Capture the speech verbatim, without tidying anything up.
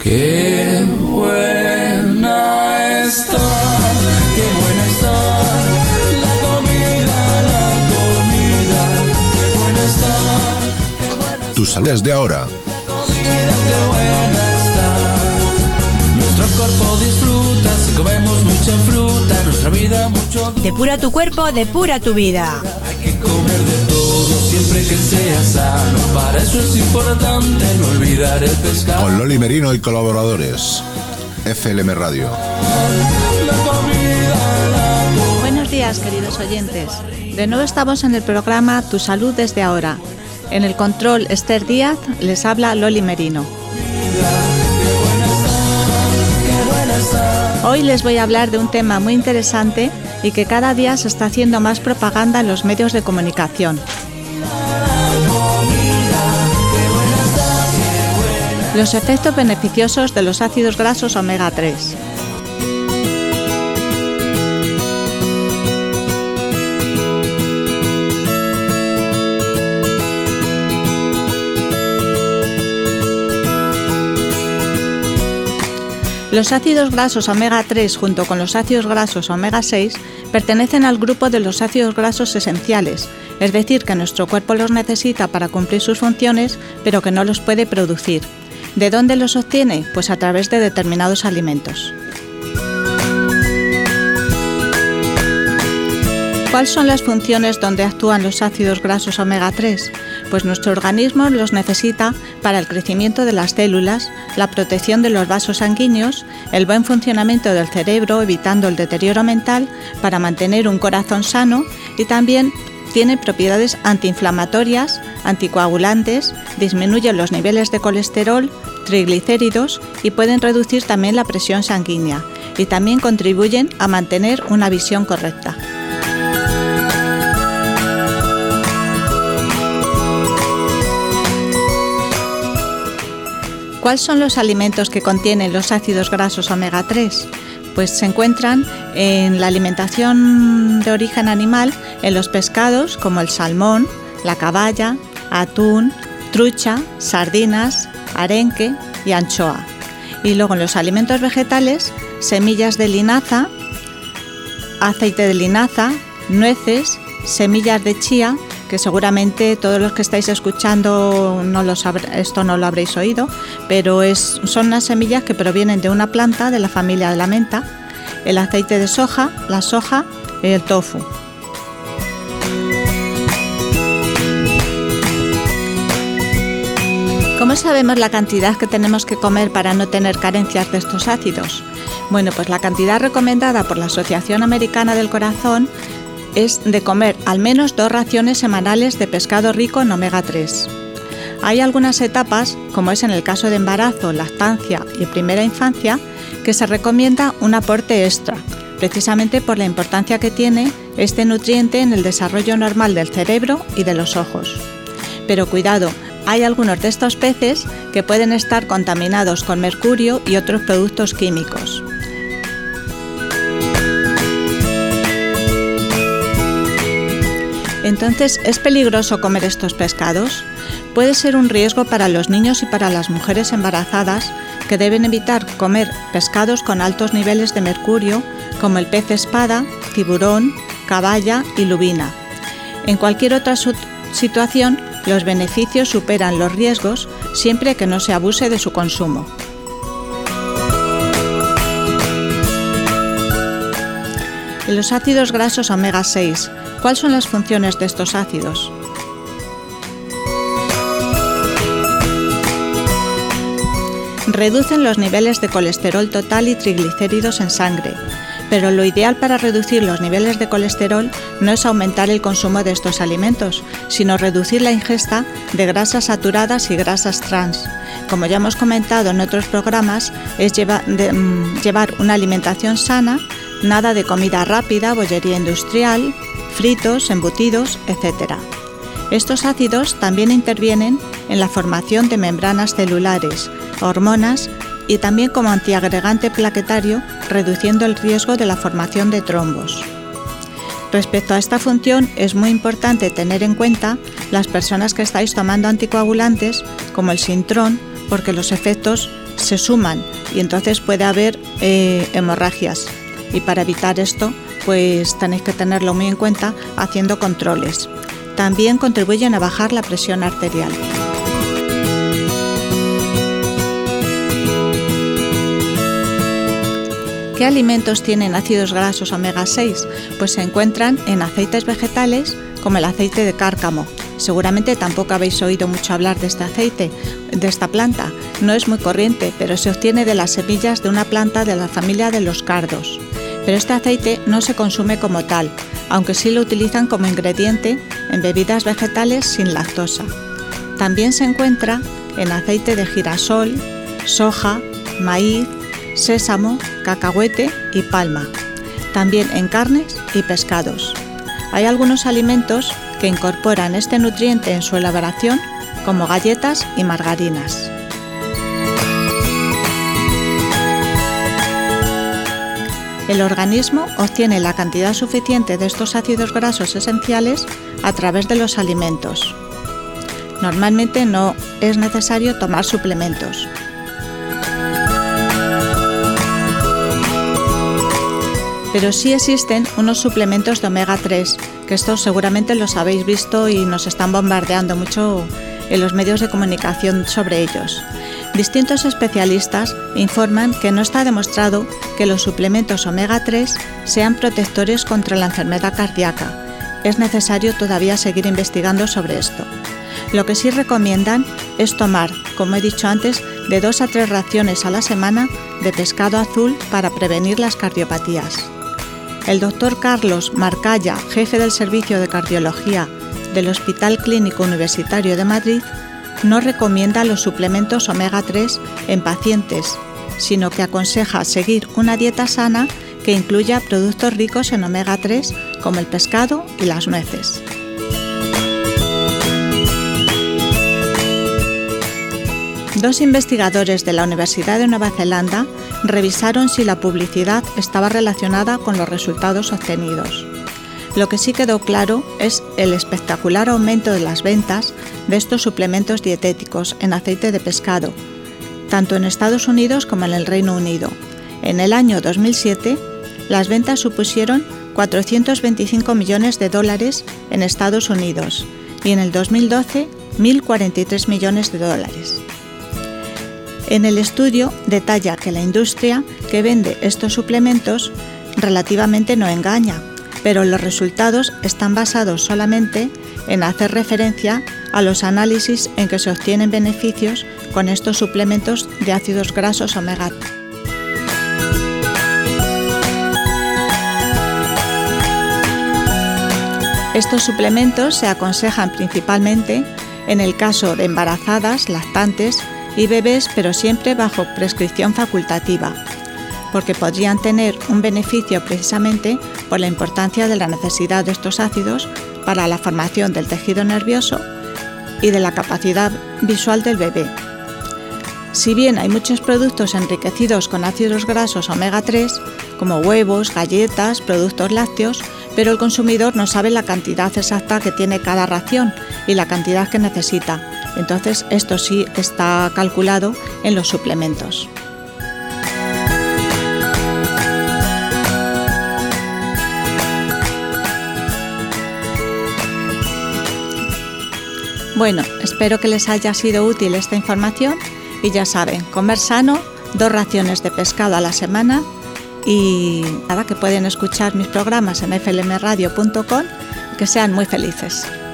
Qué buena está, qué buena está la comida, la comida, qué buena está, qué buena está. Tus saludos de ahora. La comida, qué buena está. Nuestro cuerpo disfruta si comemos mucha fruta, nuestra vida mucho dulce. Depura tu cuerpo, depura tu vida. Hay que comer de todo siempre que sea sano. Para eso es importante no olvidar el pescado. Con Loli Merino y colaboradores. F L M Radio. Buenos días, queridos oyentes. De nuevo estamos en el programa Tu Salud desde ahora. En el control Esther Díaz, les habla Loli Merino. Hoy les voy a hablar de un tema muy interesante y que cada día se está haciendo más propaganda en los medios de comunicación. Los efectos beneficiosos de los ácidos grasos omega tres. Los ácidos grasos omega tres junto con los ácidos grasos omega seis pertenecen al grupo de los ácidos grasos esenciales, es decir, que nuestro cuerpo los necesita para cumplir sus funciones, pero que no los puede producir. ¿De dónde los obtiene? Pues a través de determinados alimentos. ¿Cuáles son las funciones donde actúan los ácidos grasos omega tres? Pues nuestro organismo los necesita para el crecimiento de las células, la protección de los vasos sanguíneos, el buen funcionamiento del cerebro, evitando el deterioro mental, para mantener un corazón sano, y también tiene propiedades antiinflamatorias, anticoagulantes, disminuyen los niveles de colesterol, triglicéridos y pueden reducir también la presión sanguínea, y también contribuyen a mantener una visión correcta. ¿Cuáles son los alimentos que contienen los ácidos grasos omega tres? Pues se encuentran en la alimentación de origen animal, en los pescados como el salmón, la caballa, atún, trucha, sardinas, arenque y anchoa. Y luego en los alimentos vegetales, semillas de linaza, aceite de linaza, nueces, semillas de chía, que seguramente todos los que estáis escuchando no lo sabré, esto no lo habréis oído, pero es, son unas semillas que provienen de una planta de la familia de la menta, el aceite de soja, la soja y el tofu. ¿Cómo sabemos la cantidad que tenemos que comer para no tener carencias de estos ácidos? Bueno, pues la cantidad recomendada por la Asociación Americana del Corazón es de comer al menos dos raciones semanales de pescado rico en omega tres. Hay algunas etapas, como es en el caso de embarazo, lactancia y primera infancia, que se recomienda un aporte extra, precisamente por la importancia que tiene este nutriente en el desarrollo normal del cerebro y de los ojos. Pero cuidado, hay algunos de estos peces que pueden estar contaminados con mercurio y otros productos químicos. Entonces, ¿es peligroso comer estos pescados? Puede ser un riesgo para los niños y para las mujeres embarazadas, que deben evitar comer pescados con altos niveles de mercurio, como el pez espada, tiburón, caballa y lubina. En cualquier otra situación, los beneficios superan los riesgos siempre que no se abuse de su consumo. Los ácidos grasos omega seis. ¿Cuáles son las funciones de estos ácidos? Reducen los niveles de colesterol total y triglicéridos en sangre, pero lo ideal para reducir los niveles de colesterol no es aumentar el consumo de estos alimentos, sino reducir la ingesta de grasas saturadas y grasas trans. Como ya hemos comentado en otros programas, es lleva, de, mm, llevar una alimentación sana, nada de comida rápida, bollería industrial, fritos, embutidos, etcétera. Estos ácidos también intervienen en la formación de membranas celulares, hormonas y también como antiagregante plaquetario, reduciendo el riesgo de la formación de trombos. Respecto a esta función, es muy importante tener en cuenta las personas que estáis tomando anticoagulantes, como el Sintrón, porque los efectos se suman y entonces puede haber eh, hemorragias. Y para evitar esto, pues tenéis que tenerlo muy en cuenta haciendo controles. También contribuyen a bajar la presión arterial. ¿Qué alimentos tienen ácidos grasos omega seis? Pues se encuentran en aceites vegetales como el aceite de cárcamo. Seguramente tampoco habéis oído mucho hablar de este aceite, de esta planta. No es muy corriente, pero se obtiene de las semillas de una planta de la familia de los cardos. Pero este aceite no se consume como tal, aunque sí lo utilizan como ingrediente en bebidas vegetales sin lactosa. También se encuentra en aceite de girasol, soja, maíz, sésamo, cacahuete y palma. También en carnes y pescados. Hay algunos alimentos que incorporan este nutriente en su elaboración, como galletas y margarinas. El organismo obtiene la cantidad suficiente de estos ácidos grasos esenciales a través de los alimentos. Normalmente no es necesario tomar suplementos. Pero sí existen unos suplementos de omega tres, que estos seguramente los habéis visto y nos están bombardeando mucho en los medios de comunicación sobre ellos. Distintos especialistas informan que no está demostrado que los suplementos omega tres sean protectores contra la enfermedad cardíaca. Es necesario todavía seguir investigando sobre esto. Lo que sí recomiendan es tomar, como he dicho antes, de dos a tres raciones a la semana de pescado azul para prevenir las cardiopatías. El doctor Carlos Marcaya, jefe del Servicio de Cardiología del Hospital Clínico Universitario de Madrid, no recomienda los suplementos omega tres en pacientes, sino que aconseja seguir una dieta sana que incluya productos ricos en omega tres como el pescado y las nueces. Dos investigadores de la Universidad de Nueva Zelanda revisaron si la publicidad estaba relacionada con los resultados obtenidos. Lo que sí quedó claro es el espectacular aumento de las ventas de estos suplementos dietéticos en aceite de pescado, tanto en Estados Unidos como en el Reino Unido. En el año dos mil siete, las ventas supusieron cuatrocientos veinticinco millones de dólares en Estados Unidos y en el dos mil doce, mil cuarenta y tres millones de dólares. En el estudio detalla que la industria que vende estos suplementos relativamente no engaña, pero los resultados están basados solamente en hacer referencia a los análisis en que se obtienen beneficios con estos suplementos de ácidos grasos omega tres. Estos suplementos se aconsejan principalmente en el caso de embarazadas, lactantes y bebés, pero siempre bajo prescripción facultativa, porque podrían tener un beneficio precisamente por la importancia de la necesidad de estos ácidos para la formación del tejido nervioso y de la capacidad visual del bebé. Si bien hay muchos productos enriquecidos con ácidos grasos omega tres, como huevos, galletas, productos lácteos, pero el consumidor no sabe la cantidad exacta que tiene cada ración y la cantidad que necesita. Entonces, esto sí está calculado en los suplementos. Bueno, espero que les haya sido útil esta información y ya saben, comer sano, dos raciones de pescado a la semana y nada, que pueden escuchar mis programas en f l m radio punto com, que sean muy felices.